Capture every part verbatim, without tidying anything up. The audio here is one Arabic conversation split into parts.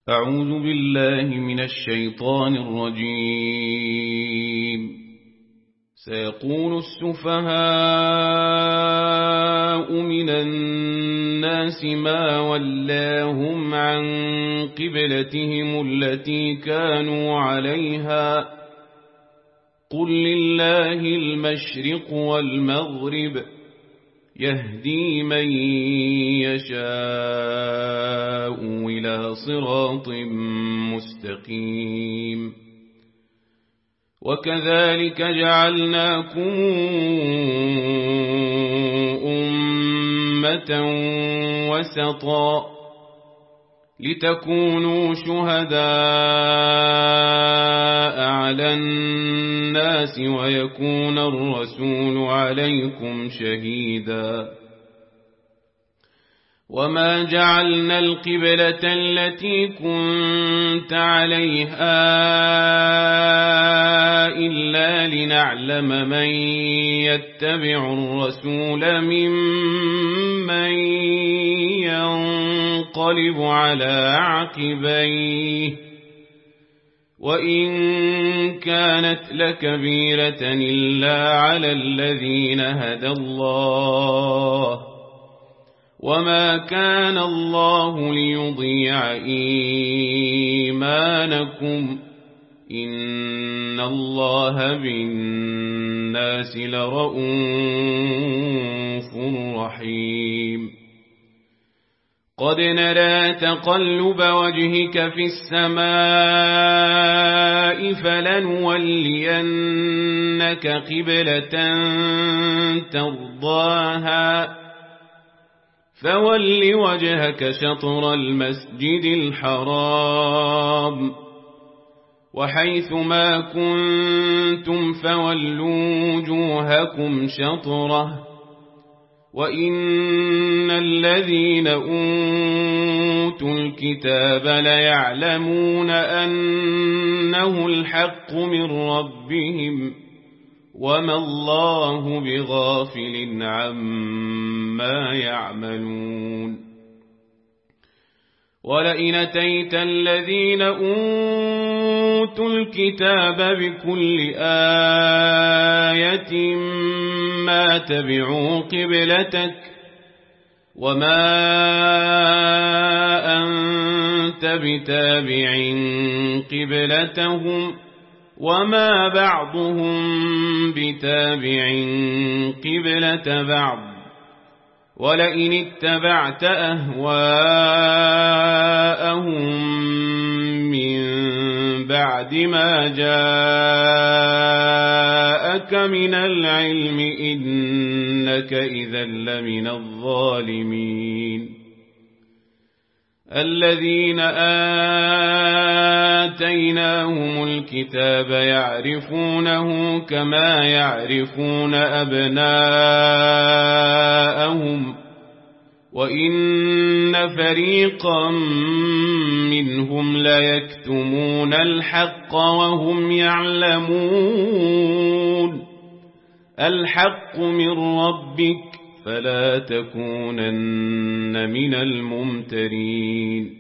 أعوذ بالله من الشيطان الرجيم. سيقول السفهاء من الناس ما ولاهم عن قبلتهم التي كانوا عليها قل لله المشرق والمغرب يهدي من يشاء إلى صراط مستقيم. وكذلك جعلناكم أمة وسطا لتكونوا شهداء على الناس ويكون الرسول عليكم شهيدا. وما جعلنا القبلة التي كنت عليها إلا لنعلم من يتبع الرسول ممن ينقلب على عقبيه وإن كانت لكبيرة إلا على الذين هدى الله وما كان الله ليضيع إيمانكم إن الله بالناس لرءوف رحيم. قد نرى تقلب وجهك في السماء فلنولينك قبلة ترضاها فول وجهك شطر المسجد الحرام وحيث ما كنتم فولوا وجوهكم شطره وإن الذين أوتوا الكتاب ليعلمون أنه الحق من ربهم وما الله بغافل عما يعملون. ولئن أتيت الذين أوتوا الكتاب بكل آية ما تبعوا قبلتك وما أنت بتابع قبلتهم وما بعضهم بتابع قبلة بعض ولئن اتبعت أهواءهم من بعد ما جاءك من العلم إنك إذا لمن الظالمين. الذين آتيناهم الكتاب يعرفونه كما يعرفون أبناءهم وإن فريقا منهم ليكتمون الحق وهم يعلمون. الحق من ربك فلا تكونن من الممترين.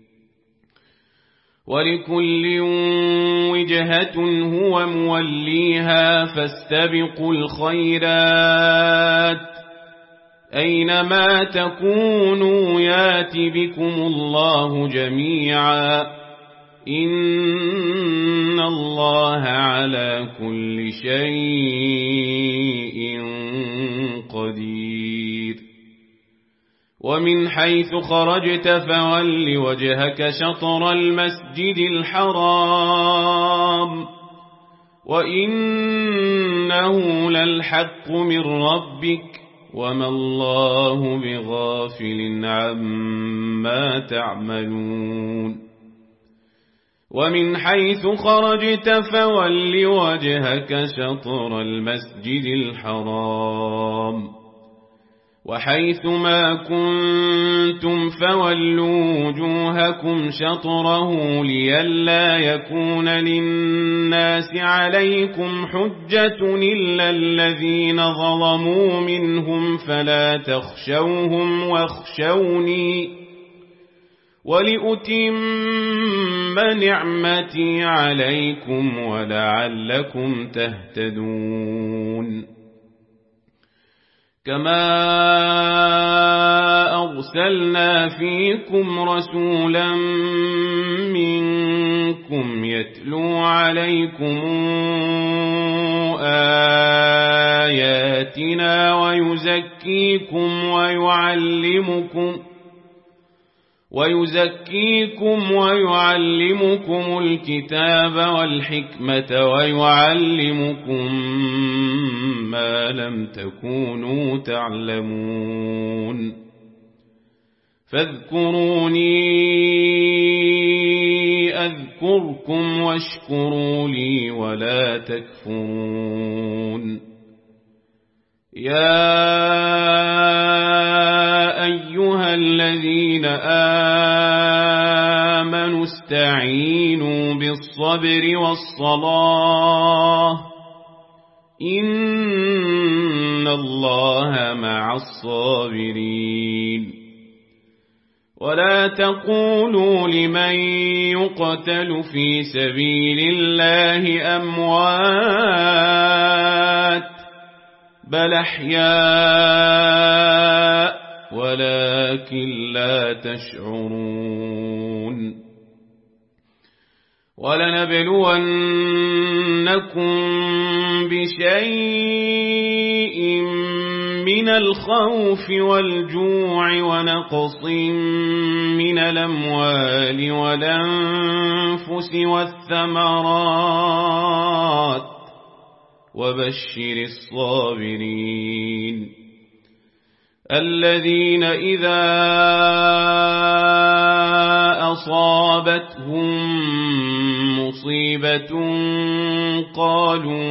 ولكل وجهة هو موليها فاستبقوا الخيرات أينما تكونوا يات بكم الله جميعا إن الله على كل شيء قدير. ومن حيث خرجت فول وجهك شطر المسجد الحرام وإنه للحق من ربك وما الله بغافل عما تعملون. ومن حيث خرجت فول وجهك شطر المسجد الحرام وحيث ما كنتم فولوا وجوهكم شطره لئلا يكون للناس عليكم حجة إلا الذين ظلموا منهم فلا تخشوهم واخشوني ولأتم نعمتي عليكم ولعلكم تهتدون كما أرسلنا فيكم رسولا منكم يتلو عليكم آياتنا ويزكيكم ويعلمكم ويزكيكم ويعلمكم الكتاب والحكمة ويعلمكم ما لم تكونوا تعلمون فاذكروني أذكركم واشكروا لي ولا تكفرون يا أيها الذين آمنوا استعينوا بالصبر والصلاة إن الله مع الصابرين ولا تقولوا لمن يقتل في سبيل الله أموات بل أحياء ولكن لا تشعرون ولنبلونكم بشيء من الخوف والجوع ونقص من الأموال والأنفس والثمرات وبشر الصابرين الذين إذا أصابتهم مصيبة قالوا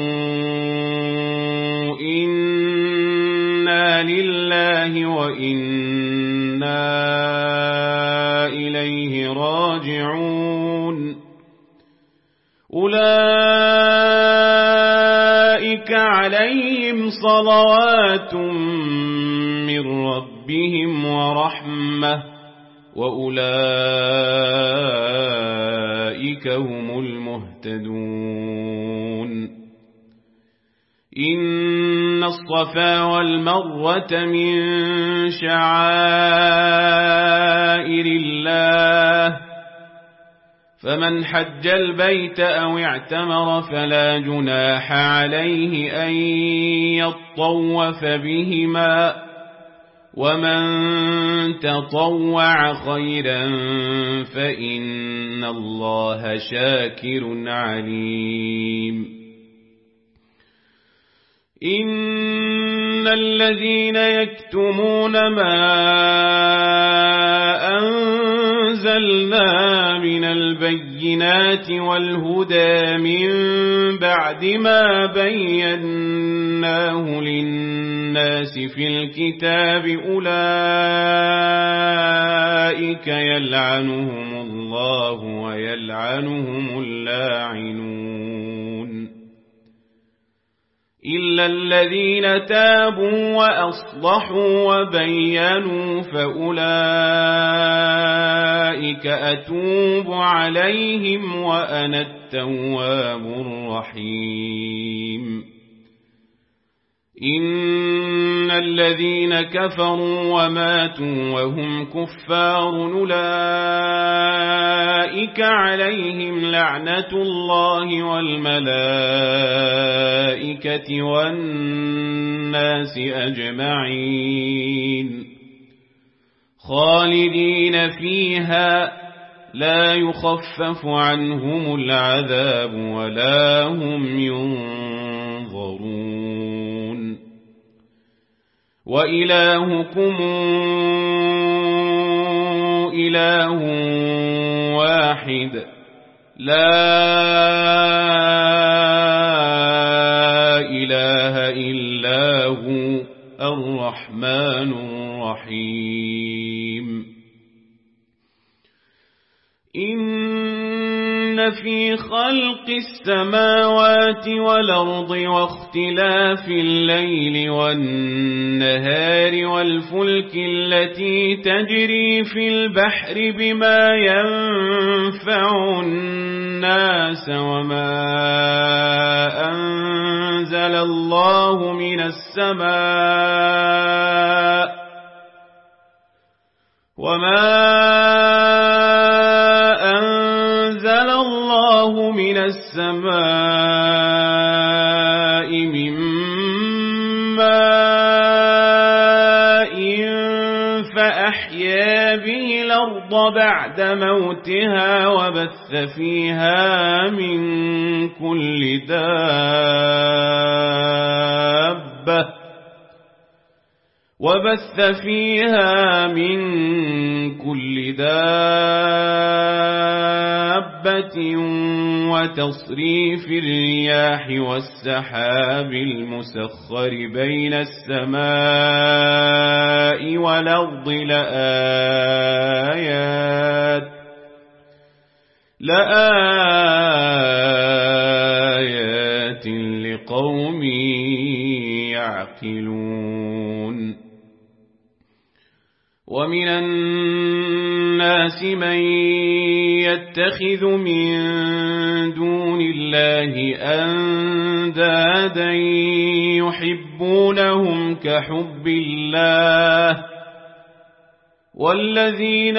إنا لله وإنا إليه راجعون أولئك عليهم صلوات من ربهم ورحمة وأولئك هم المهتدون إن الصفا والمروة من شعائر الله فمن حج البيت أو اعتمر فلا جناح عليه أن يطوف بهما ومن تطوع خيرا فإن الله شاكر عليم إن الذين يكتمون ما أنزلنا من البينات والهدى من بعد ما بيناه للناس في الكتاب أولئك يلعنهم الله ويلعنهم اللاعنون إلا الذين تابوا وأصلحوا وبينوا فأولئك أتوب عليهم وأنا التواب الرحيم إن الذين كفروا وماتوا وهم كفار أولئك عليهم لعنة الله والملائكة والناس أجمعين خالدين فيها لا يخفف عنهم العذاب ولا هم ينظرون وإلهكم إله واحد لا إله إلا هو الرحمن الرحيم إن في خلق السماوات والأرض واختلاف الليل والنهار والفلك التي تجري في البحر بما ينفع الناس وما أنزل الله من السماء وما أنزل الله من السماء من ماء فأحيا به الأرض بعد موتها وبث فيها من كل دابة وبث فيها من كل دابة وتصريف الرياح والسحاب المسخر بين السماء والأرض لآيات لآيات لقوم يعقلون. ومن الناس من يتخذ من دون الله أندادا يحبونهم كحب الله والذين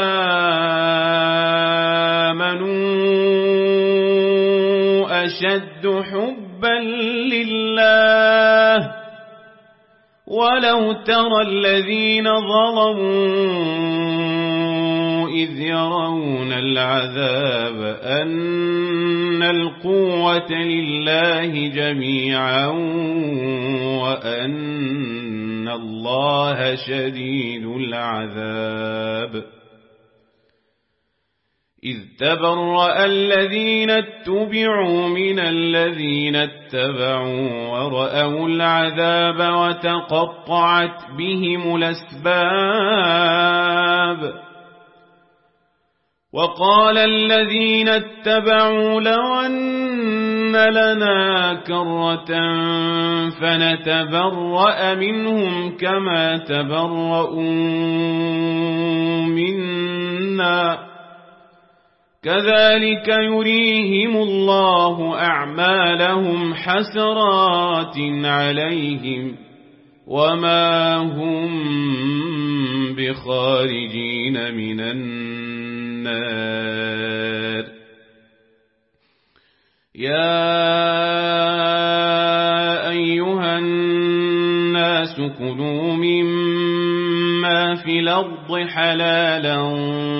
آمنوا أشد حبا لله ولو ترى الذين ظلموا إذ يرون العذاب أن القوة لله جميعا وأن الله شديد العذاب. إذ تبرأ الذين اتبعوا من الذين اتبعوا ورأوا العذاب وتقطعت بهم الأسباب. وقال الذين اتبعوا لو أن لنا كرة فنتبرأ منهم كما تبرؤوا منا كذلك يريهم الله أعمالهم حسرات عليهم وما هم بخارجين من النار. يا أيها الناس كلوا مما في الأرض حلالا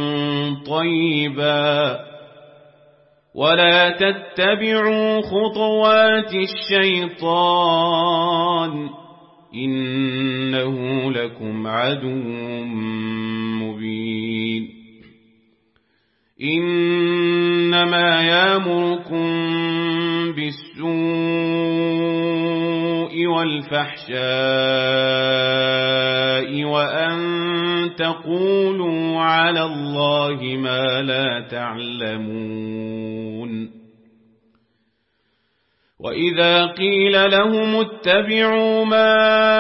طيبا ولا تتبعوا خطوات الشيطان إنه لكم عدو مبين. إنما يأمركم بالسوء والفحشاء وأن تقولوا على الله ما لا تعلمون. وإذا قيل لهم اتبعوا ما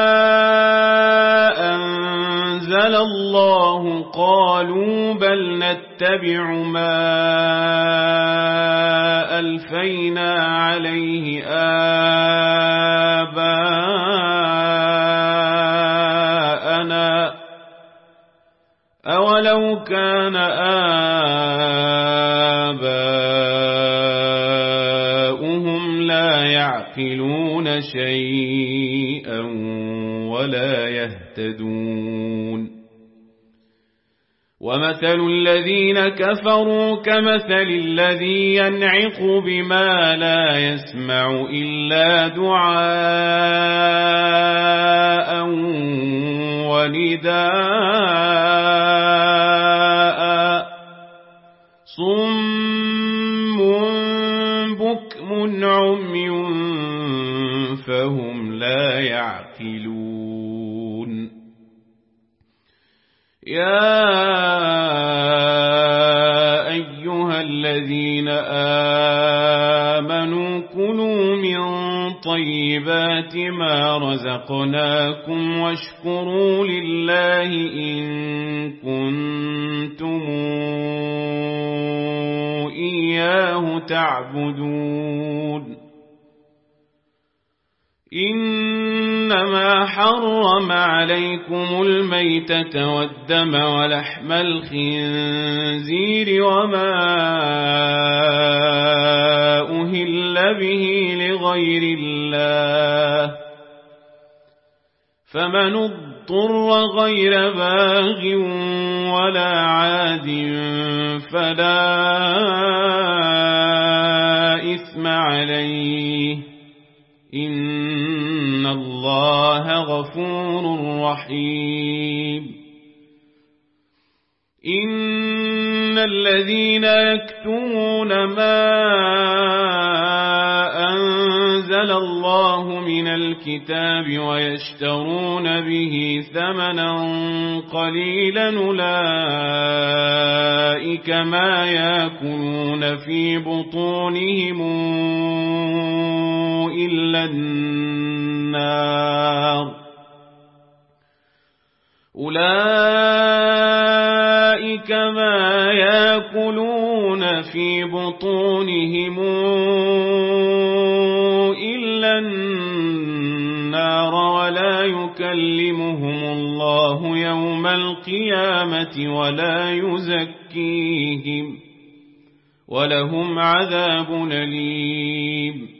أنزل الله قالوا بل نتبع ما ألفينا عليه آباءنا أولو كان آباؤهم لا يعقلون شيئا ولا يهتدون. ومثل الذين كفروا كمثل الذي ينعق بما لا يسمع إلا دعاء ونداء صم بكم عمي فهم لا يعقلون. يا أيها الذين آمنوا كلوا من طيبات ما رزقناكم واشكروا لله إن كنتم إياه تعبدون إنما حرم عليكم الميتة والدم ولحم الخنزير وما أهل به لغير الله فمن اضطر غير باغ ولا عاد فلا إثم عليه إن الله غفور رحيم إن الذين يكتمون ما أنزل الله من الكتاب ويشترون به ثمنا قليلا أولئك ما يأكلون في بطونهم إلا النار أولئك ما يأكلون في بطونهم إلا النار ولا يكلمهم الله يوم القيامة ولا يزكيهم ولهم عذاب أليم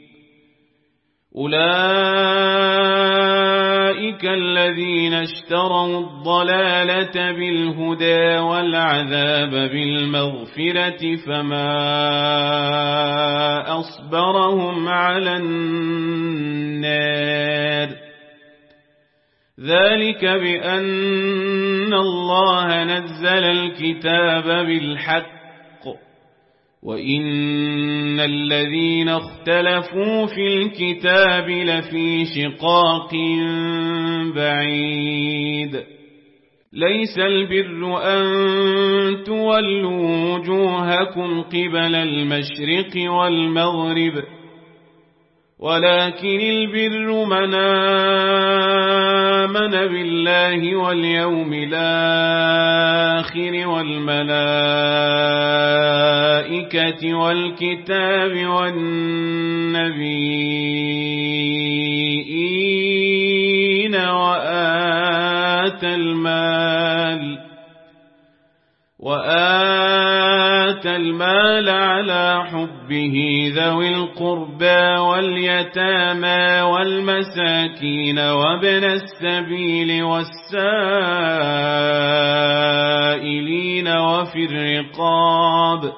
أولئك الذين اشتروا الضلالة بالهدى والعذاب بالمغفرة فما أصبرهم على النار ذلك بأن الله نزل الكتاب بالحق وإن الذين اختلفوا في الكتاب لفي شقاق بعيد ليس البر أن تولوا وجوهكم قبل المشرق والمغرب ولكن البر من آمن بالله واليوم الآخر والملائكة والكتاب والنبيين وآتى المال وآتى المال على حبه ذوي القربى واليتامى والمساكين وابن السبيل والسائلين وفي الرقاب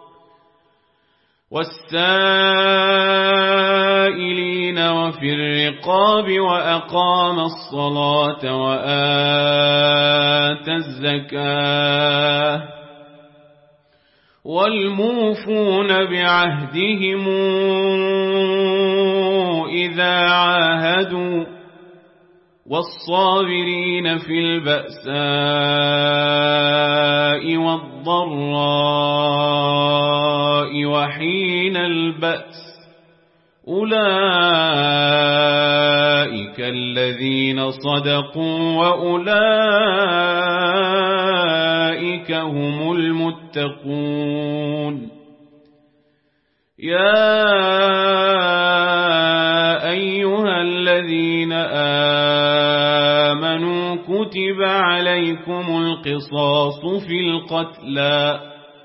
والسائلين وفي الرقاب وأقام الصلاة وآتى الزكاة والموفون بعهدهم إذا عاهدوا والصابرين في البأساء والضراء وحين البأس أولئك الذين صدقوا وأولئك هم المتقون يا أيها الذين آمنوا كتب عليكم القصاص في القتلى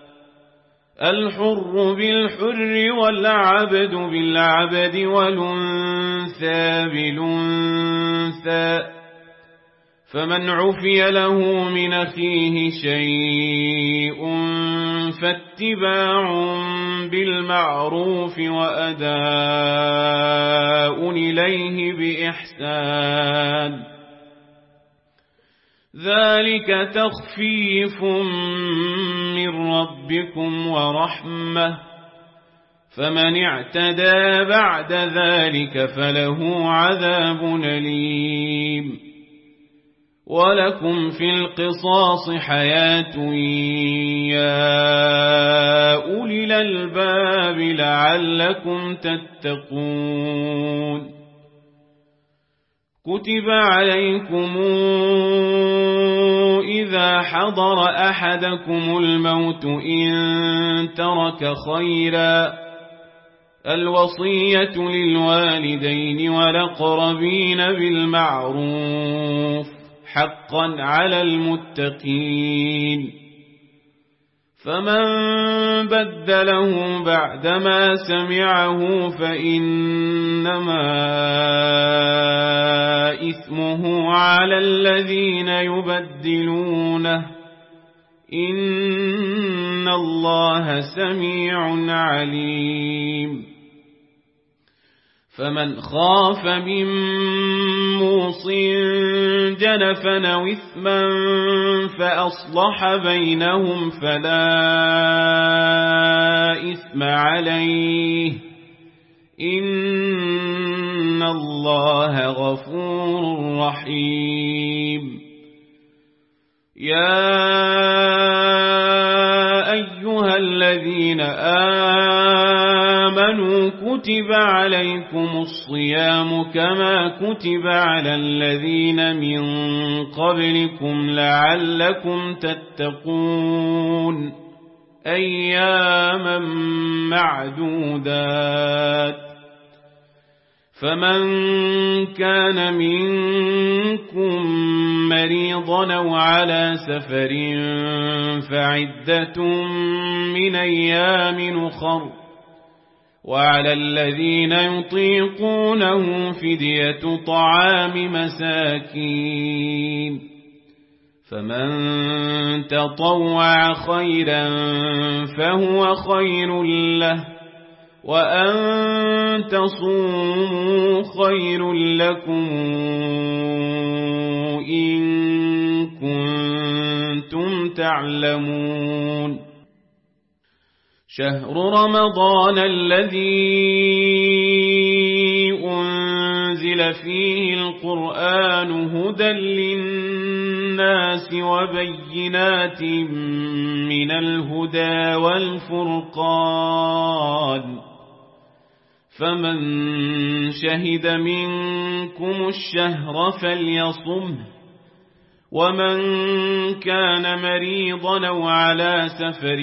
الحر بالحر والعبد بالعبد والأنثى بالأنثى فمن عفي له من أخيه شيء فاتباع بالمعروف وأداء إليه بإحسان ذلك تخفيف من ربكم ورحمة فمن اعتدى بعد ذلك فله عذاب أليم ولكم في القصاص حياة يا أولي لعلكم تتقون كتب عليكم إذا حضر أحدكم الموت إن ترك خيرا الوصية للوالدين والأقربين بالمعروف حقا على المتقين فمن بدله بعدما سمعه فإنما إثمه على الذين يبدلونه إن الله سميع عليم فمن خاف من موص جنفا أو إثما فأصلح بينهم فلا إثم عليه إن الله غفور رحيم يا أيها الذين آمنوا كتب عليكم الصيام كما كتب على الذين من قبلكم لعلكم تتقون أياما معدودات فمن كان منكم مريضا أو على سفر فعدة من أيام أخر وعلى الذين يطيقونه فدية طعام مساكين فمن تطوع خيرا فهو خير له وأن تصوموا خير لكم إن كنتم تعلمون شهر رمضان الذي أنزل فيه القرآن هدى للناس وبينات من الهدى والفرقان فمن شهد منكم الشهر فليصمه ومن كان مريضا أو على سفر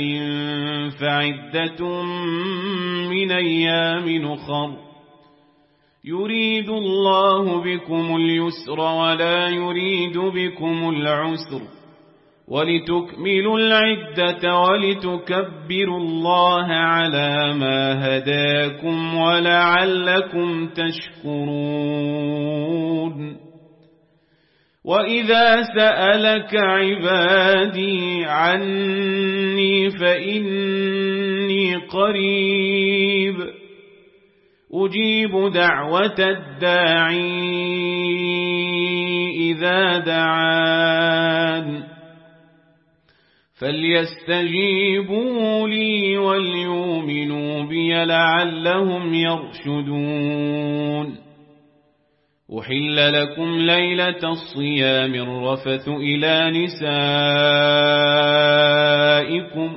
فعدة من أيام أخر يريد الله بكم اليسر ولا يريد بكم العسر ولتكملوا العدة ولتكبروا الله على ما هداكم ولعلكم تشكرون وإذا سألك عبادي عني فإني قريب أجيب دعوة الداعي إذا دعان فليستجيبوا لي وليؤمنوا بي لعلهم يرشدون أحل لكم ليلة الصيام الرفث إلى نسائكم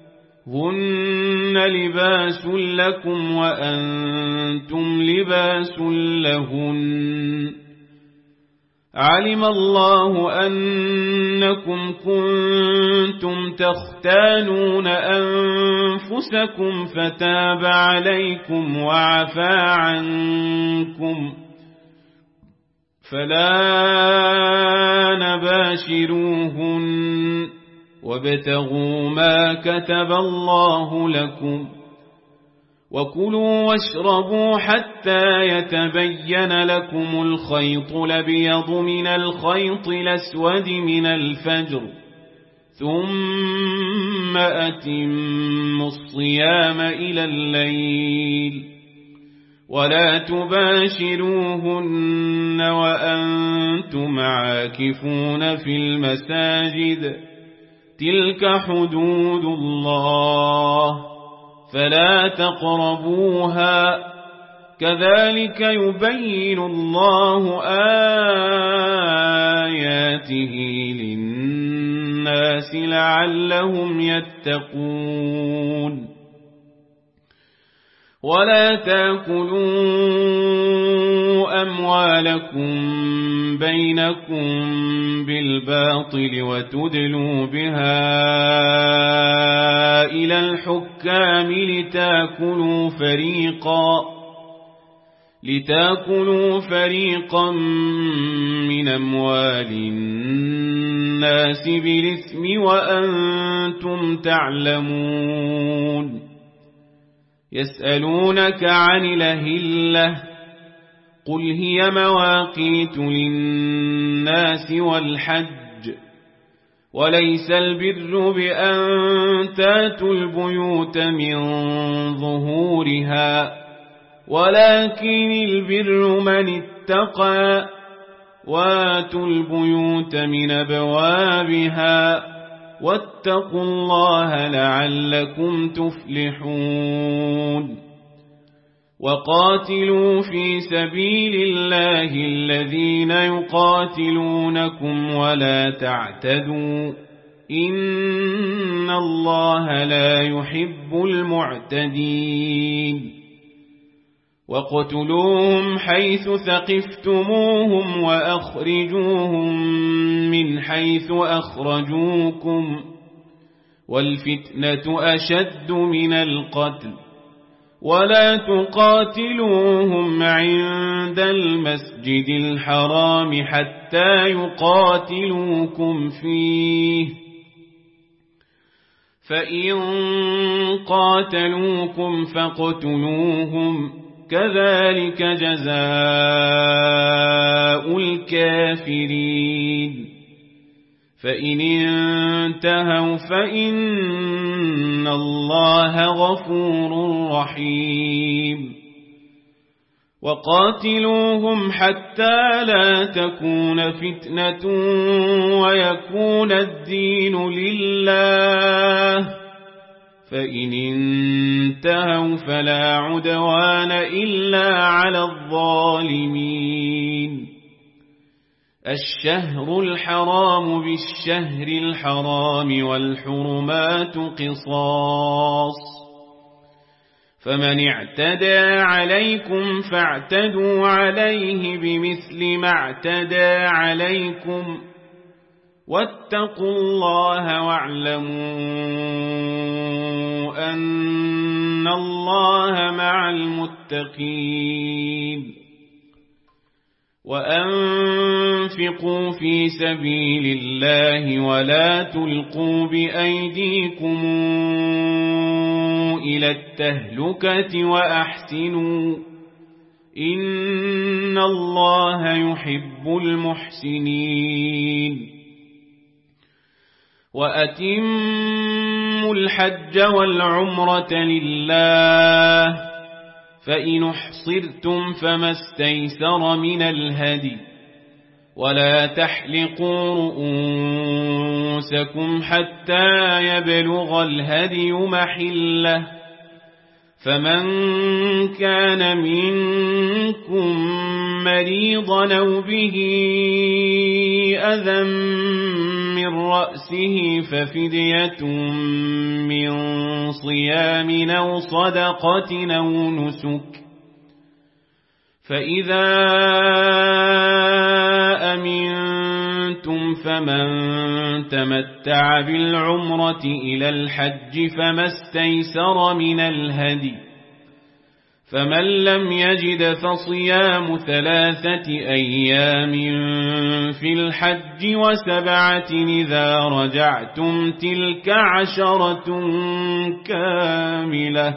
هن لباس لكم وأنتم لباس لهن علم الله أنكم كنتم تختانون أنفسكم فتاب عليكم وعفى عنكم فلا نباشروهن وابتغوا ما كتب الله لكم وكلوا واشربوا حتى يتبين لكم الخيط الأبيض من الخيط الأسود من الفجر ثم أتموا الصيام إلى الليل ولا تباشروهن وأنتم عاكفون في المساجد تلك حدود الله فلا تقربوها كذلك يبين الله آياته للناس لعلهم يتقون ولا تأكلوا أموالكم بينكم بالباطل وتدلوا بها إلى الحكام لتأكلوا فريقا لتأكلوا فريقا من أموال الناس بالإثم وأنتم تعلمون. يسألونك عن الأهلة قل هي مواقيت للناس والحج وليس البر بأن تاتوا البيوت من ظهورها ولكن البر من اتقى واتوا البيوت من أبوابها واتقوا الله لعلكم تفلحون. وقاتلوا في سبيل الله الذين يقاتلونكم ولا تعتدوا إن الله لا يحب المعتدين. وقتلوهم حيث ثقفتموهم وأخرجوهم من حيث أخرجوكم والفتنة أشد من القتل ولا تقاتلوهم عند المسجد الحرام حتى يقاتلوكم فيه فإن قاتلوكم فاقتلوهم كذلك جزاء الكافرين. فإن انتهوا فإن الله غفور رحيم. وقاتلوهم حتى لا تكون فتنة ويكون الدين لله فإن انتهوا فلا عدوان إلا على الظالمين. الشهر الحرام بالشهر الحرام والحرمات قصاص فمن اعتدى عليكم فاعتدوا عليه بمثل ما اعتدى عليكم واتقوا الله واعلموا أن الله مع المتقين. وأنفقوا في سبيل الله ولا تلقوا بأيديكم إلى التهلكة وأحسنوا إن الله يحب المحسنين. وأتموا الحج والعمرة لله فإن احصرتم فما استيسر من الهدي ولا تحلقوا رؤوسكم حتى يبلغ الهدي محله فمن كان منكم مريضا أو به أذى من رأسه ففدية من صيام أو صدقة أو نسك فإذا أمنتم فمن تمتع بالعمرة إلى الحج فما استيسر من الهدي فمن لم يجد فصيام ثلاثة أيام في الحج وسبعة إذا رجعتم تلك عشرة كاملة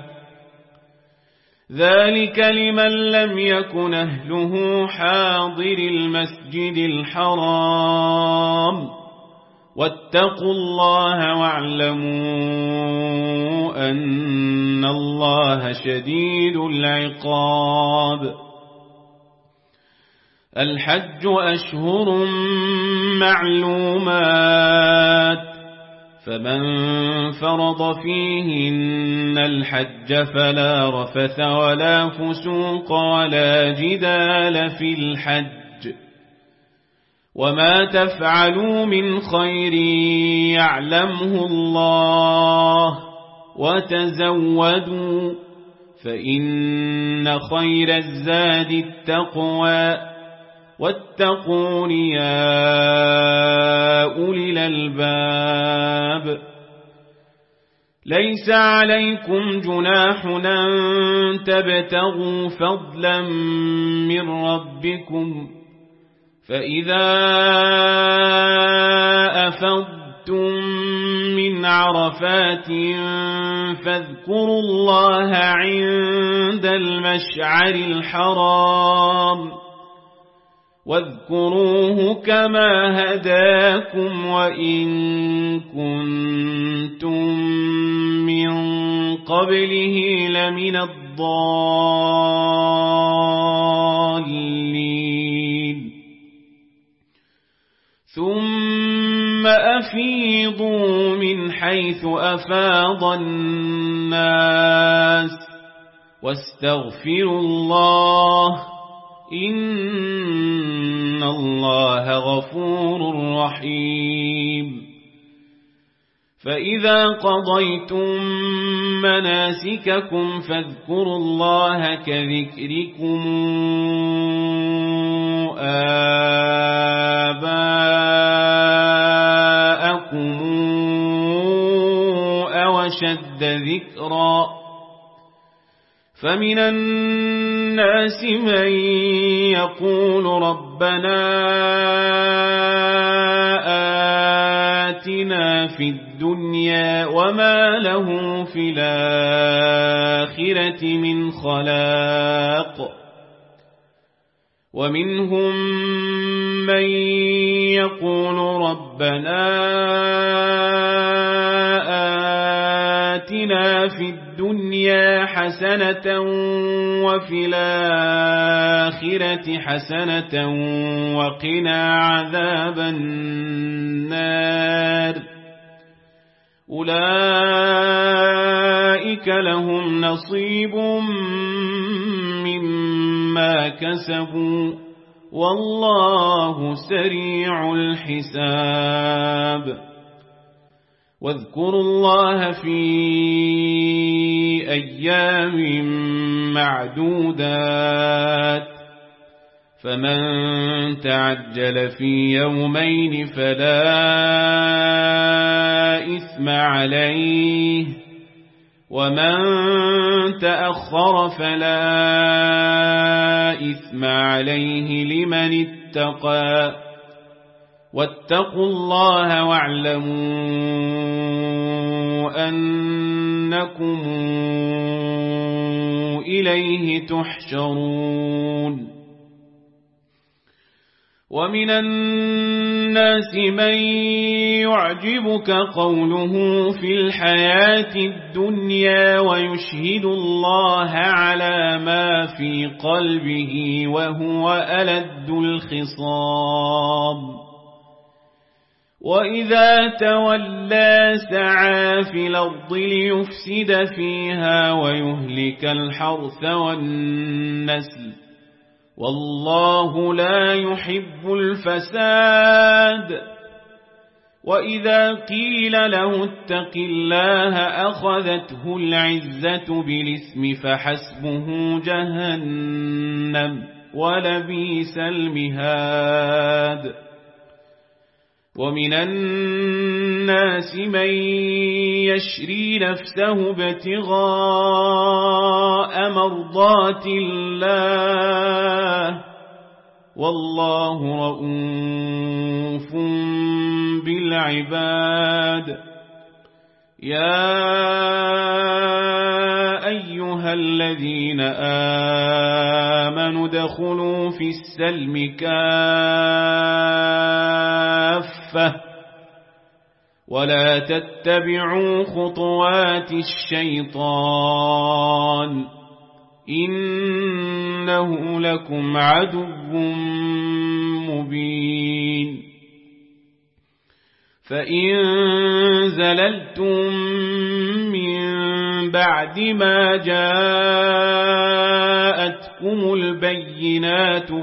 ذلك لمن لم يكن أهله حاضر المسجد الحرام واتقوا الله واعلموا أن الله شديد العقاب. الحج أشهر معلومات فمن فرض فيهن الحج فلا رفث ولا فسوق ولا جدال في الحج وما تفعلوا من خير يعلمه الله وتزودوا فإن خير الزاد التقوى واتقون يا أولي الألباب. ليس عليكم جناح أن تبتغوا فضلا من ربكم فإذا أفضتم من عرفات فاذكروا الله عند المشعر الحرام واذكروه كما هداكم وإن كنتم من قبله لمن الضالين. ثم أفيضوا من حيث أفاض الناس واستغفروا الله إن الله غفور رحيم. فإذا قضيتم مناسككم فاذكروا الله كذكركم آباءكم أو أشد ذكرا. فمن الناس من يقول ربنا آتنا في الدنيا وما له في الآخرة من خلاق ومنهم من يقول ربنا آتنا في الدنيا حسنة وفي الآخرة حسنة وقنا عذاب النار. أولئك لهم نصيب مما كسبوا والله سريع الحساب. واذكروا الله في أيام معدودات فمن تعجل في يومين فلا إثم عليه ومن تأخر فلا إثم عليه لمن اتقى واتقوا الله واعلموا أنكم إليه تحشرون. ومن الناس من يعجبك قوله في الحياة الدنيا ويشهد الله على ما في قلبه وهو ألد الخصام. وإذا تولى سعى في الأرض ليفسد فيها ويهلك الحرث والنسل والله لا يحب الفساد. وإذا قيل له اتق الله أخذته العزة بالإثم فحسبه جهنم ولبئس المهاد. ومن الناس من يشري نفسه ابتغاء مرضات الله والله رؤوف بالعباد. يا أيها الذين آمنوا ادخلوا في السلم كافة ولا تتبعوا خطوات الشيطان إنه لكم عدو مبين. فإن زللتم من بعد ما جاءتكم البينات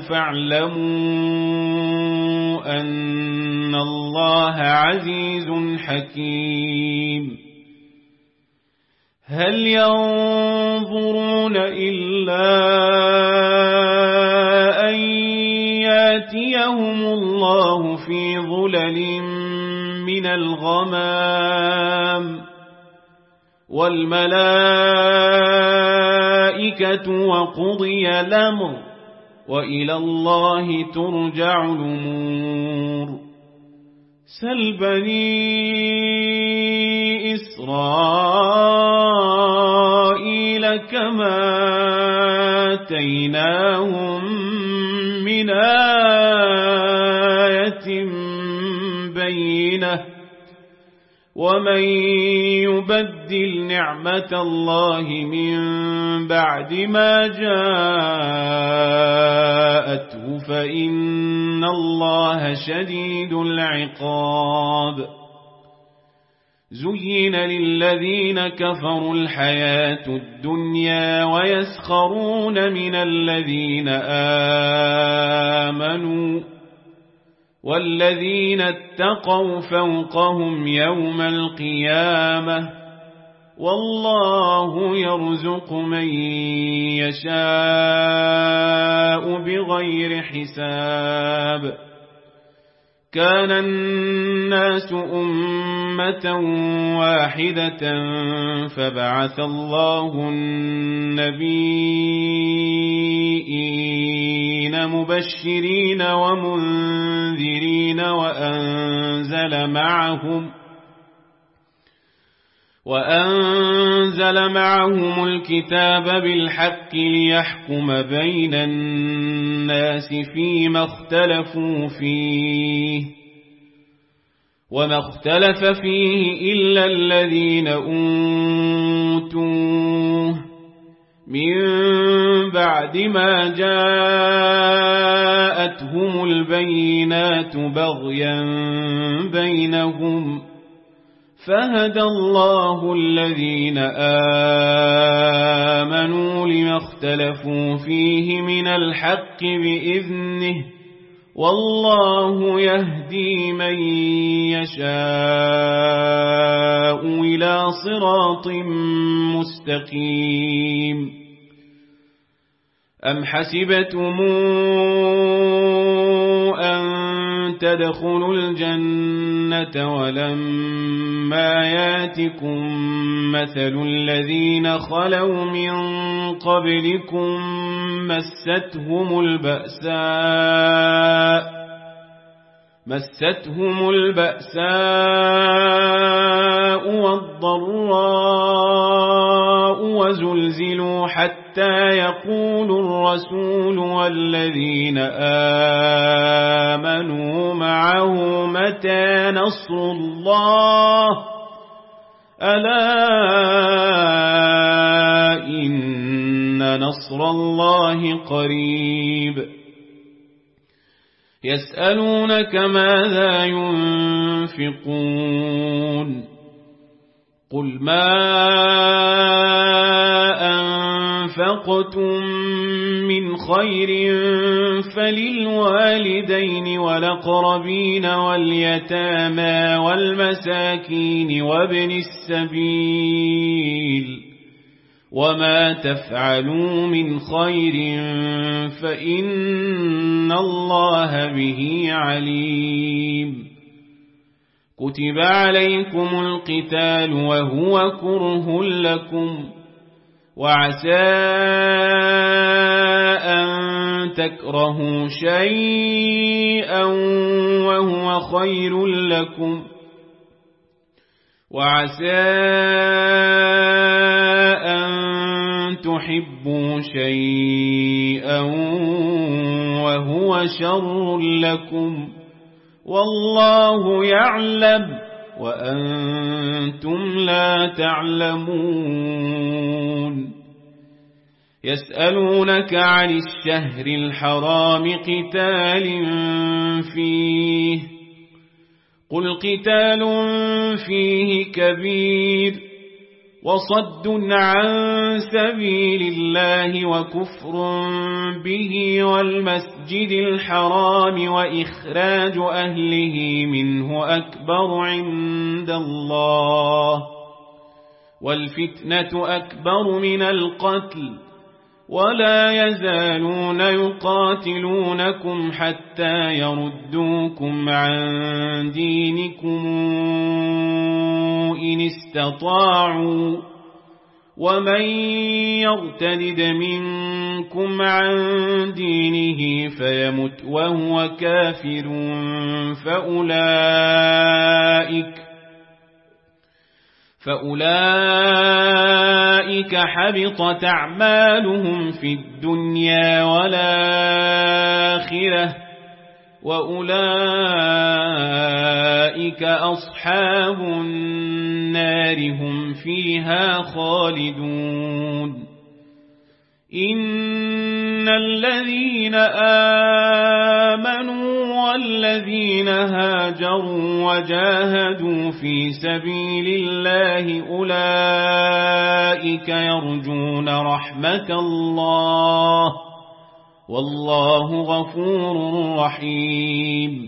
فاعلموا أن الله عزيز حكيم. هل ينظرون ينظرون إلا أن يأتيهم الله في ظلل من الغمام والملائكة وقضي الأمر وإلى الله ترجع الأمور. سل بني إسرائيل كما آتيناهم من آية بينة ومن يبدل نعمة الله من بعد ما جاءته فإن الله شديد العقاب. زين للذين كفروا الحياة الدنيا ويسخرون من الذين آمنوا والذين اتقوا فوقهم يوم القيامة والله يرزق من يشاء بغير حساب. كان الناس أمة واحدة فبعث الله النبيين مبشرين ومنذرين وأنزل معهم وأنزل معهم الكتاب بالحق ليحكم بين الناس فيما اختلفوا فيه وما اختلف فيه إلا الذين أوتوه من بعد ما جاءتهم البينات بغيا بينهم فهدى الله الذين آمنوا لما اختلفوا فيه من الحق بإذنه والله يهدي من يشاء إلى صراط مستقيم. أم حسبتم أن تدخلوا الجنة ولما ياتكم مثل الذين خلوا من قبلكم مستهم البأساء مستهم البأساء والضراء وزلزلوا حتى يقول الرسول والذين آمنوا معه متى نصر الله ألا إن نصر الله قريب. يسألونك ماذا ينفقون قل ما أنفقتم من خير فللوالدين والأقربين واليتامى والمساكين وابن السبيل وما تفعلوا من خير فإن الله به عليم. كتب عليكم القتال وهو كره لكم وعسى أن تكرهوا شيئا وهو خير لكم وعسى أن تحبوا شيئا وهو شر لكم والله يعلم وأنتم لا تعلمون. يسألونك عن الشهر الحرام قتال فيه قل قتال فيه كبير وصد عن سبيل الله وكفر به والمسجد الحرام وإخراج أهله منه أكبر عند الله والفتنة أكبر من القتل ولا يزالون يقاتلونكم حتى يردوكم عن دينكم إن استطاعوا ومن يرتد منكم عن دينه فيمت وهو كافر فأولئك فأولئك حبطت أعمالهم في الدنيا والآخرة وأولئك أصحاب النار هم فيها خالدون إن الذين آمنوا والذين هاجروا وجاهدوا في سبيل الله أولئك يرجون رحمة الله والله غفور رحيم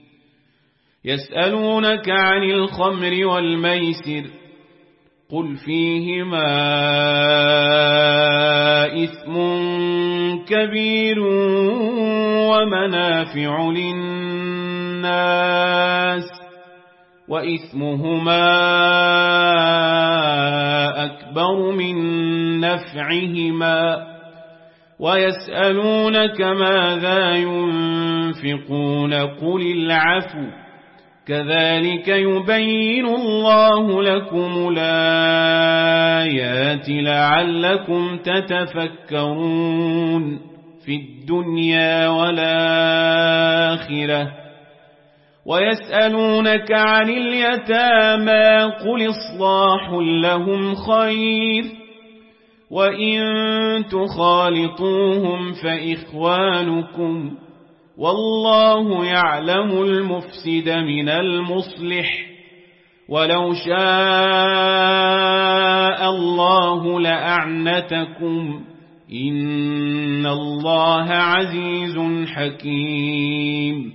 يسألونك عن الخمر والميسر قل فيهما إثم كبير ومنافع للناس وإثمهما أكبر من نفعهما ويسألونك ماذا ينفقون قل العفو كذلك يبين الله لكم الآيات لعلكم تتفكرون في الدنيا والآخرة ويسألونك عن اليتامى قل إصلاح لهم خير وإن تخالطوهم فإخوانكم والله يعلم المفسد من المصلح ولو شاء الله لأعنتكم إن الله عزيز حكيم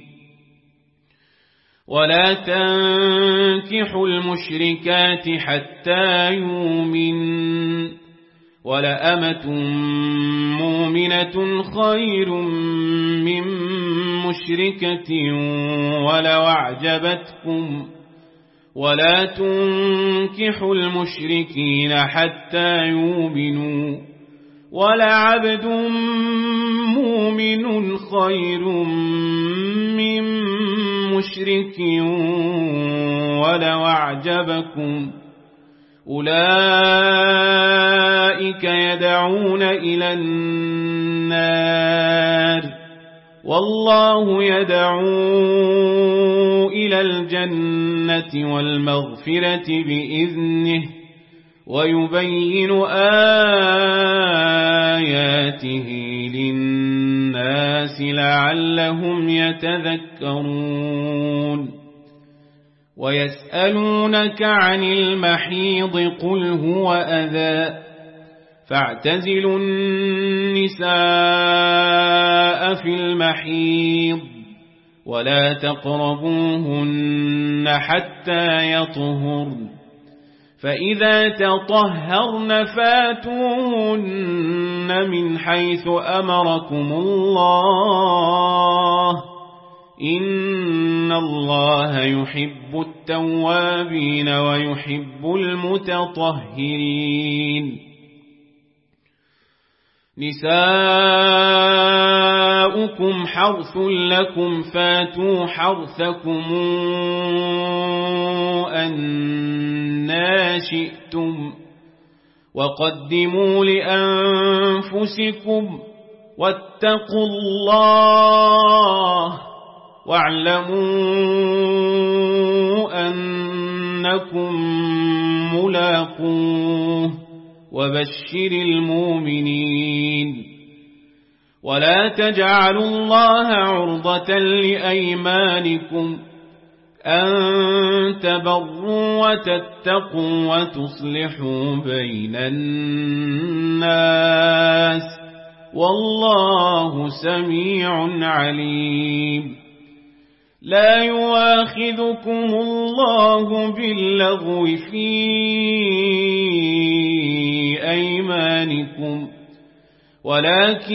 ولا تنكحوا المشركات حتى يؤمنوا ولأمة مؤمنة خير من مشركة ولو أعجبتكم ولا تنكحوا المشركين حتى يؤمنوا ولعبد مؤمن خير من مشرك ولو أعجبكم أولئك يدعون إلى النار والله يدعو إلى الجنة والمغفرة بإذنه ويبين آياته للناس لعلهم يتذكرون ويسألونك عن المحيض قل هو أذى فاعتزلوا النساء في المحيض ولا تقربوهن حتى يطهرن فإذا تطهرن فاتوهن من حيث أمركم الله إن الله يحب التوابين ويحب المتطهرين نساؤكم حرث لكم فاتوا حرثكم أنى شئتم وقدموا لأنفسكم واتقوا الله واعلموا أنكم ملاقوه وبشر المؤمنين ولا تجعلوا الله عرضة لأيمانكم أن تبروا وتتقوا وتصلحوا بين الناس والله سميع عليم لا يؤاخذكم الله باللغو في بأيمانكم ولكن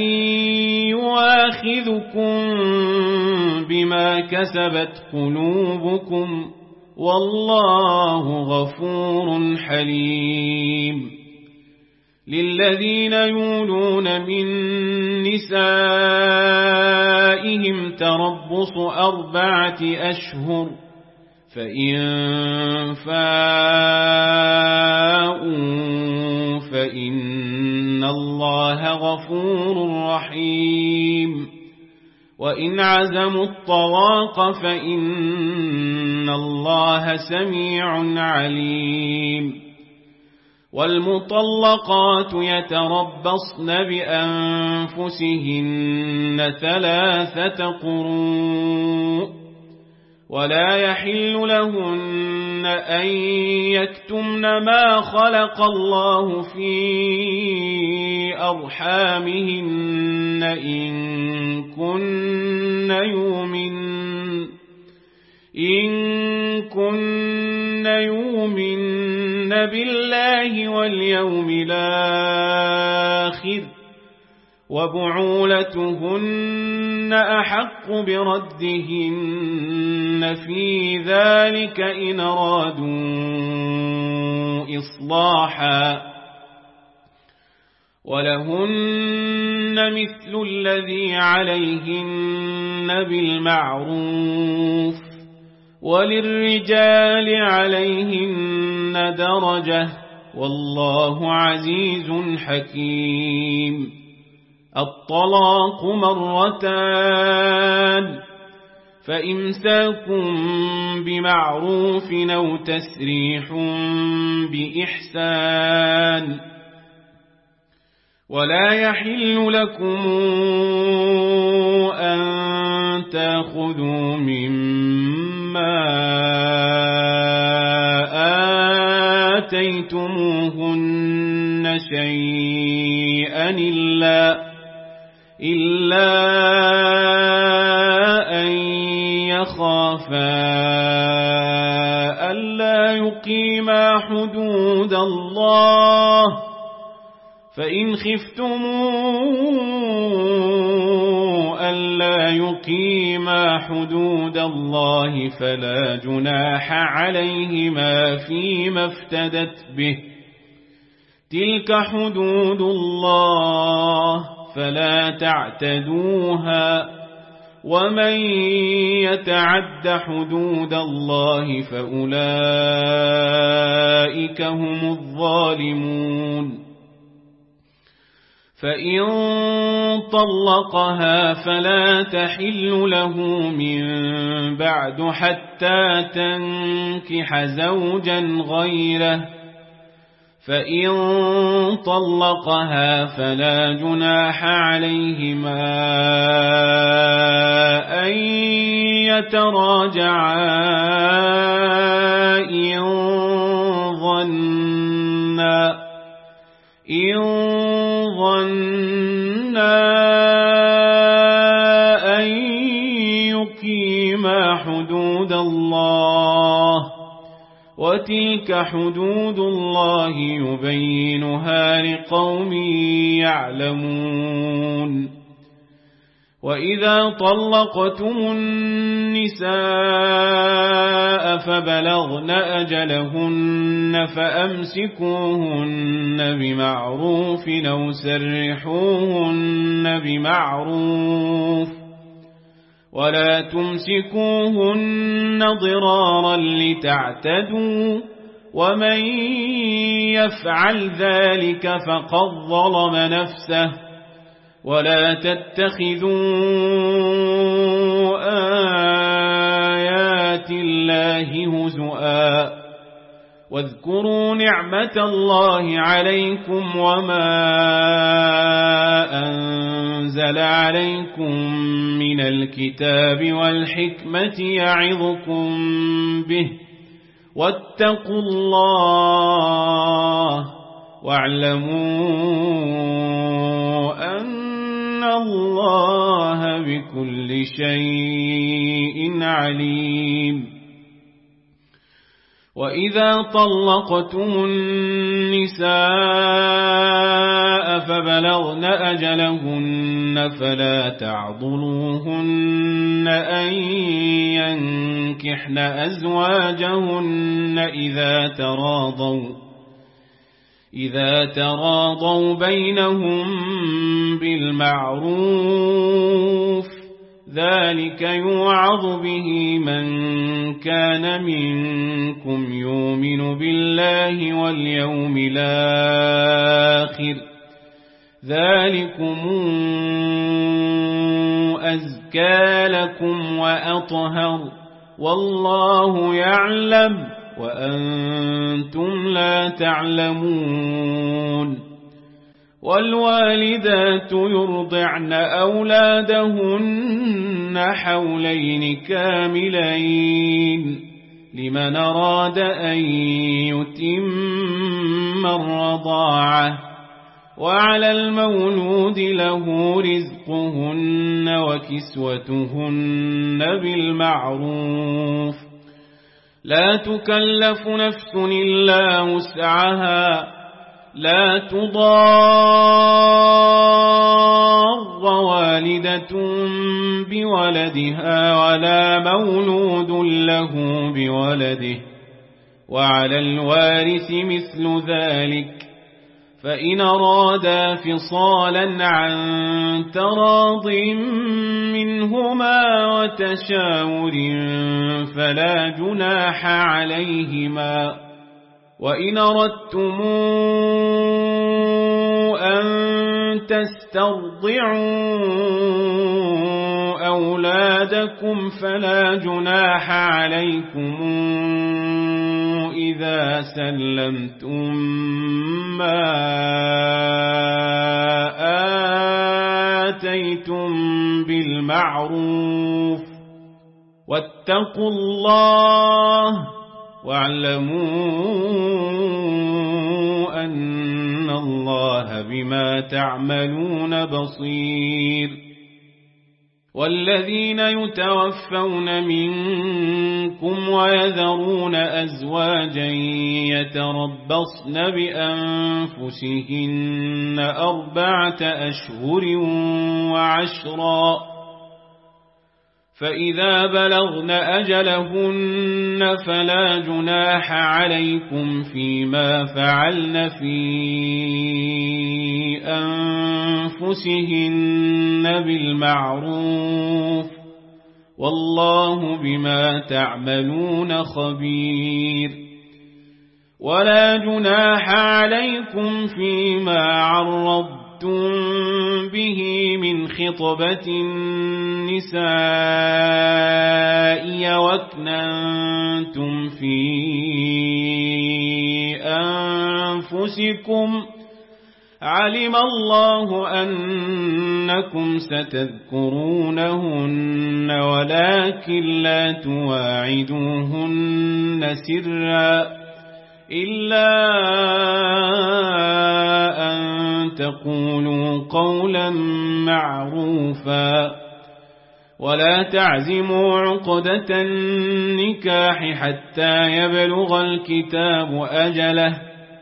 يؤاخذكم بما كسبت قلوبكم والله غفور حليم. للذين يولون من نسائهم تربص أربعة أشهر فإن فاءوا فإن الله غفور رحيم. وإن عزموا الطلاق فإن الله سميع عليم. والمطلقات يتربصن بأنفسهن ثلاثة قروء ولا يحل لهن أن يكتمن ما خلق الله في أرحامهن إن كن يؤمن إن كن يؤمن بالله واليوم الآخر وبعولتهن أحق بردهن في ذلك إن أرادوا إصلاحا ولهن مثل الذي عليهن بالمعروف وللرجال عليهن درجة والله عزيز حكيم. الطلاق مرتان فإمساك بمعروف أو تسريح بإحسان. ولا يحل لكم أن تأخذوا مما آتيتموهن شيئا إلا إلا أن يخافا ألا يقيما حدود الله فإن خفتموا ألا يقيما حدود الله فلا جناح عليهما فيما افتدت به تلك حدود الله فلا تعتدوها ومن يتعد حدود الله فأولئك هم الظالمون. فإن طلقها فلا تحل له من بعد حتى تنكح زوجا غيره فإن طلقها فلا جناح عليهما أن يتراجعا إن ظنا إن ظنا أن يقيما حدود الله وتلك حدود الله يبينها لقوم يعلمون. وإذا طلقتم النساء فبلغن أجلهن فأمسكوهن بمعروف أو سرحوهن بمعروف ولا تمسكوهن ضرارا لتعتدوا ومن يفعل ذلك فقد ظلم نفسه ولا تتخذوا آيات الله هزؤا واذكروا نعمة الله عليكم وما أنزل عليكم من الكتاب والحكمة يعظكم به واتقوا الله واعلموا أن الله بكل شيء عليم. وإذا طلقتم النساء فبلغن أجلهن فلا تعضلوهن أن ينكحن أزواجهن إذا تراضوا إذا تراضوا بينهم بالمعروف ذلك يوعظ به من كان منكم يؤمن بالله واليوم الآخر ذلكم أزكى لكم وأطهر والله يعلم وأنتم لا تعلمون والوالدات يرضعن أولادهن حولين كاملين لمن أراد أن يتم الرضاعة وعلى المولود له رزقهن وكسوتهن بالمعروف لا تكلف نفس إلا وسعها لا تضار والدة بولدها ولا مولود له بولده وعلى الوارث مثل ذلك فإن أرادا فصالا عن تراض منهما وتشاور فلا جناح عليهما وإن أردتم أن تسترضعوا أولادكم فلا جناح عليكم إذا سلمتم ما آتيتم بالمعروف واتقوا الله واعلموا أن الله بما تعملون بصير والذين يتوفون منكم ويذرون أزواجا يتربصن بأنفسهن أربعة أشهر وعشرا فإذا بلغن أجلهن فلا جناح عليكم فيما فعلن في أنفسهن بالمعروف والله بما تعملون خبير ولا جناح عليكم فيما عرضتم به من خطبة النساء واكننتم في أنفسكم علم الله أنكم ستذكرونهن ولكن لا تواعدوهن سرا إلا أن تقولوا قولا معروفا ولا تعزموا عقدة النكاح حتى يبلغ الكتاب أجله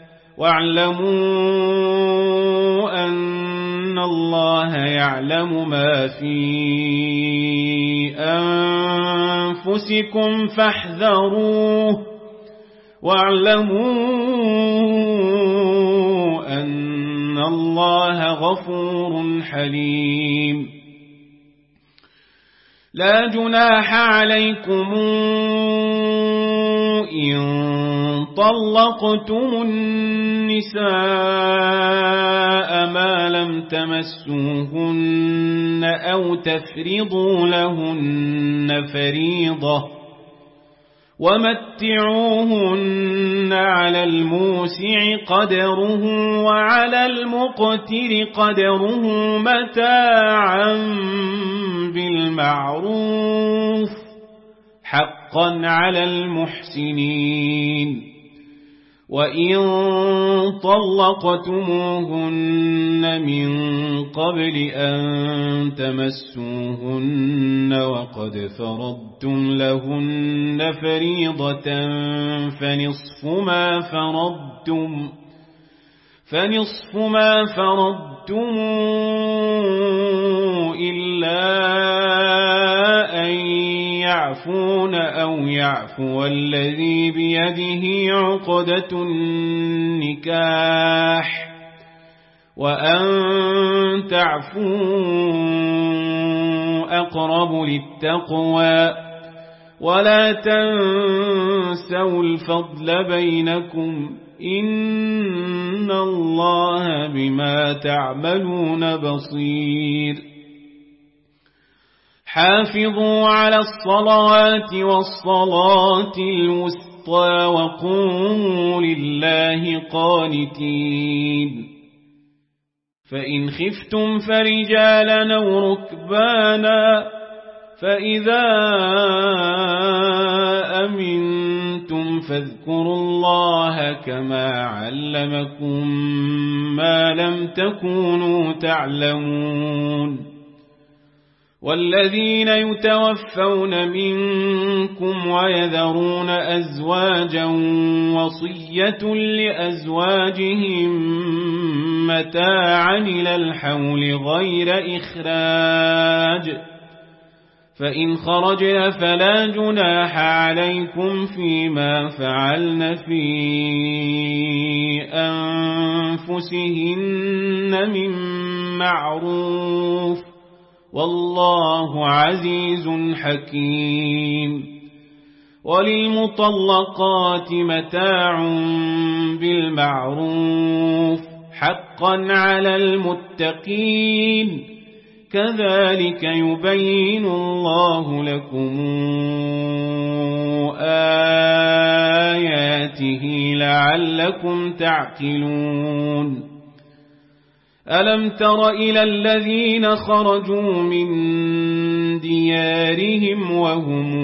واعلموا أن الله يعلم ما في أنفسكم فاحذروه واعلموا أن الله غفور حليم لا جناح عليكم إن طلقتم النساء ما لم تمسوهن أو تفرضوا لهن فريضة ومتعوهن على الموسع قدره وعلى المقتر قدره متاعا بالمعروف حقا على المحسنين وإن طلقتموهن من قبل أن تمسوهن وقد فرضتم لهن فريضة فنصف ما فرضتم فنصف ما فرضتم إلا أن يعفون أو يعفو الذي بيده عقدة النكاح وأن تعفوا أقرب للتقوى ولا تنسوا الفضل بينكم إن الله بما تعملون بصير حافظوا على الصلوات والصلاة الوسطى وقوموا لله قانتين فإن خفتم فرجالا أو ركبانا فإذا أمنتم فاذكروا الله كما علمكم ما لم تكونوا تعلمون والذين يتوفون منكم ويذرون أزواجا وصية لأزواجهم متاعا إلى الحول غير إخراج فإن خرجن فلا جناح عليكم فيما فعلن في أنفسهن من معروف والله عزيز حكيم وللمطلقات متاع بالمعروف حقا على المتقين كذلك يبين الله لكم آياته لعلكم تعقلون ألم تر إلى الذين خرجوا من ديارهم وهم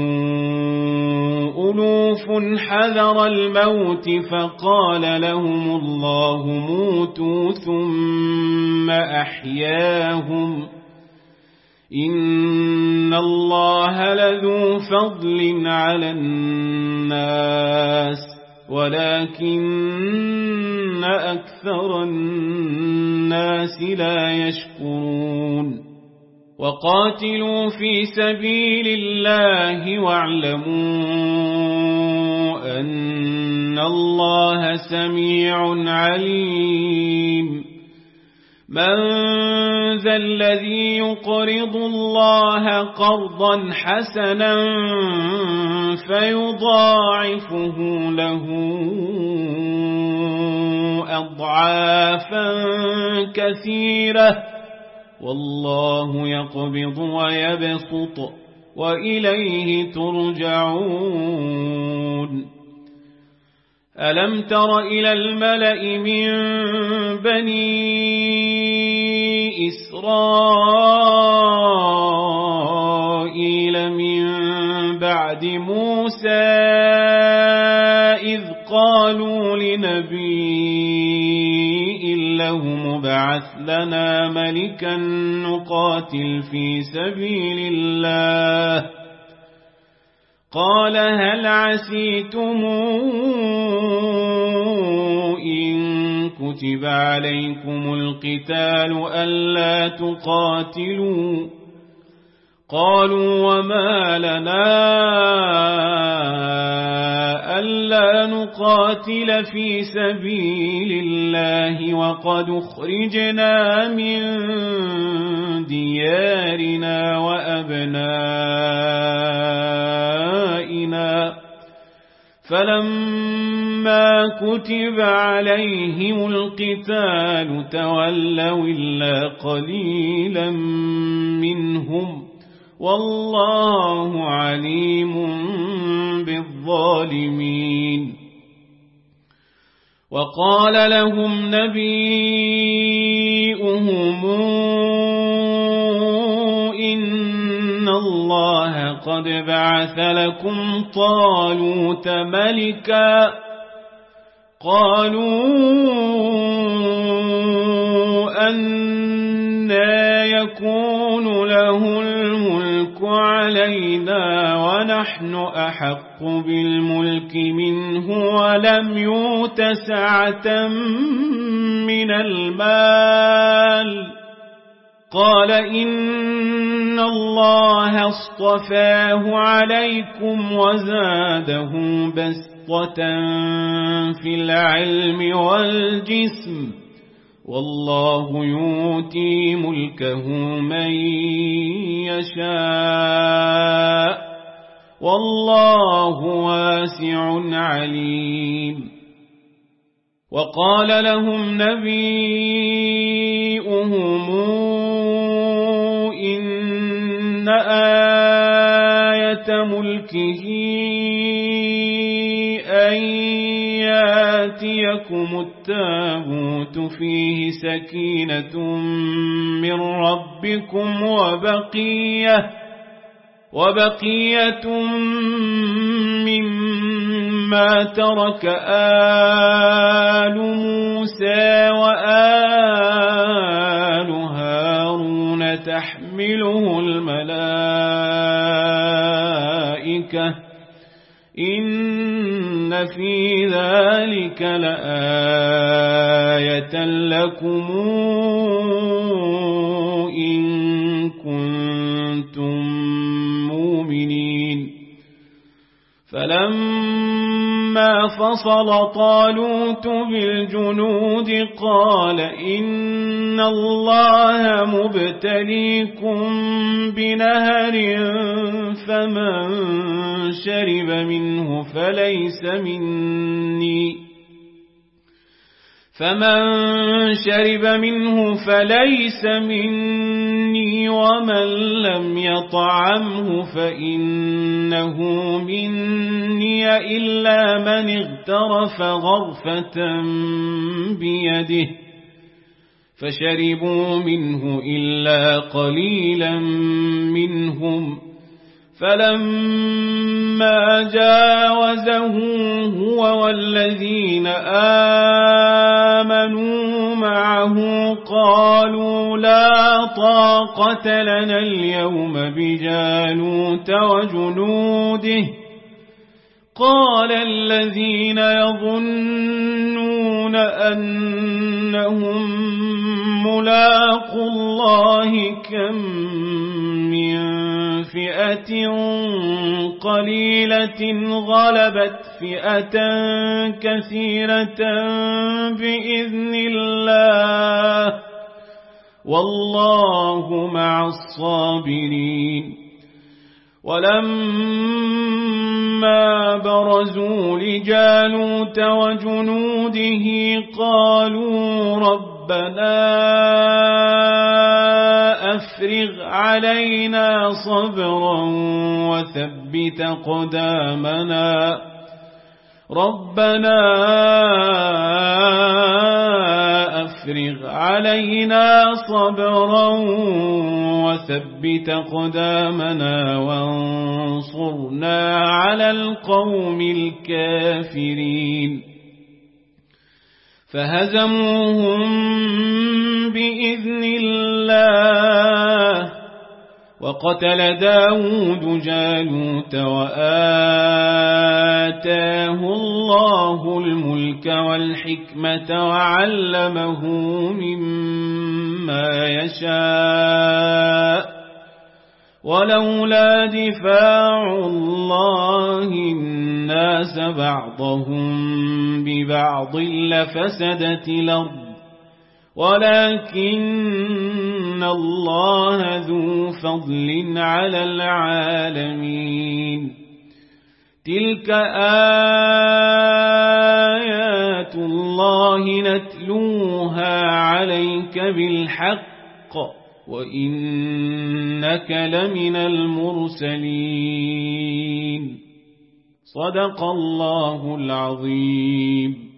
ألوف حذر الموت فقال لهم الله موتوا ثم أحياهم إن الله لذو فضل على الناس ولكن أكثر الناس لا يشكرون وقاتلوا في سبيل الله واعلموا أن الله سميع عليم من ذا الذي يقرض الله قرضا حسنا فيضاعفه له أضعافا كثيرة والله يقبض ويبسط وإليه ترجعون ألم تر إلى الملأ من بني إسرائيل من بعد موسى إذ قالوا لنبي له مبعث لنا ملكا نقاتل في سبيل الله قال هل عسيتم إن كتب عليكم القتال ألا تقاتلوا قالوا وما لنا ألا نقاتل في سبيل الله وقد أخرجنا من ديارنا وأبنائنا فلما كتب عليهم القتال تولوا إلا قليلا منهم والله عليم بالظالمين وقال لهم نبيئهم إن الله قد بعث لكم طالوت ملكا قالوا أن يكون له الملك علينا ونحن أحق بالملك منه ولم يؤت سعة من المال. قال إن الله اصطفاه عليكم وزاده بسطة في العلم والجسم والله يؤتي ملكه من يشاء والله واسع عليم. وقال لهم نبيؤهم إن آية ملكه أن ياتيكم التابوت فيه سكينة من ربكم وبقية وبقية مما ترك آل موسى وآل هارون تحمله الملائكة إن في ذلك لآية لكم إن كنتم مؤمنين. فلما فصل طالوت بالجنود قال إن الله مبتليكم بنهر فمن شرب منه فليس مني فمن شرب منه فليس مني ومن لم يطعمه فإنه مني إلا من اغترف غرفة بيده فشربوا منه إلا قليلا منهم. فلما جاوزه هو والذين آمنوا معه قالوا لا طاقة لنا اليوم بجالوت وجنوده. قال الذين يظنون أنهم ملاقوا الله كم من فئة قليلة غلبت فئة كثيرة بإذن الله والله مع الصابرين. ولما برزوا لجالوت وجنوده قالوا ربنا أفرغ علينا صبرا وثبت قدامنا ربنا أفرغ علينا صبرا وثبت قدامنا وانصرنا على القوم الكافرين. فهزموهم بإذن الله وقتل داود جالوت وآتاه الله الملك والحكمة وعلمه مما يشاء ولولا دفاع الله الناس بعضهم ببعض لفسدت الأرض ولكن الله ذو فضل على العالمين. تلك آيات الله نتلوها عليك بالحق وإنك لمن المرسلين. صدق الله العظيم.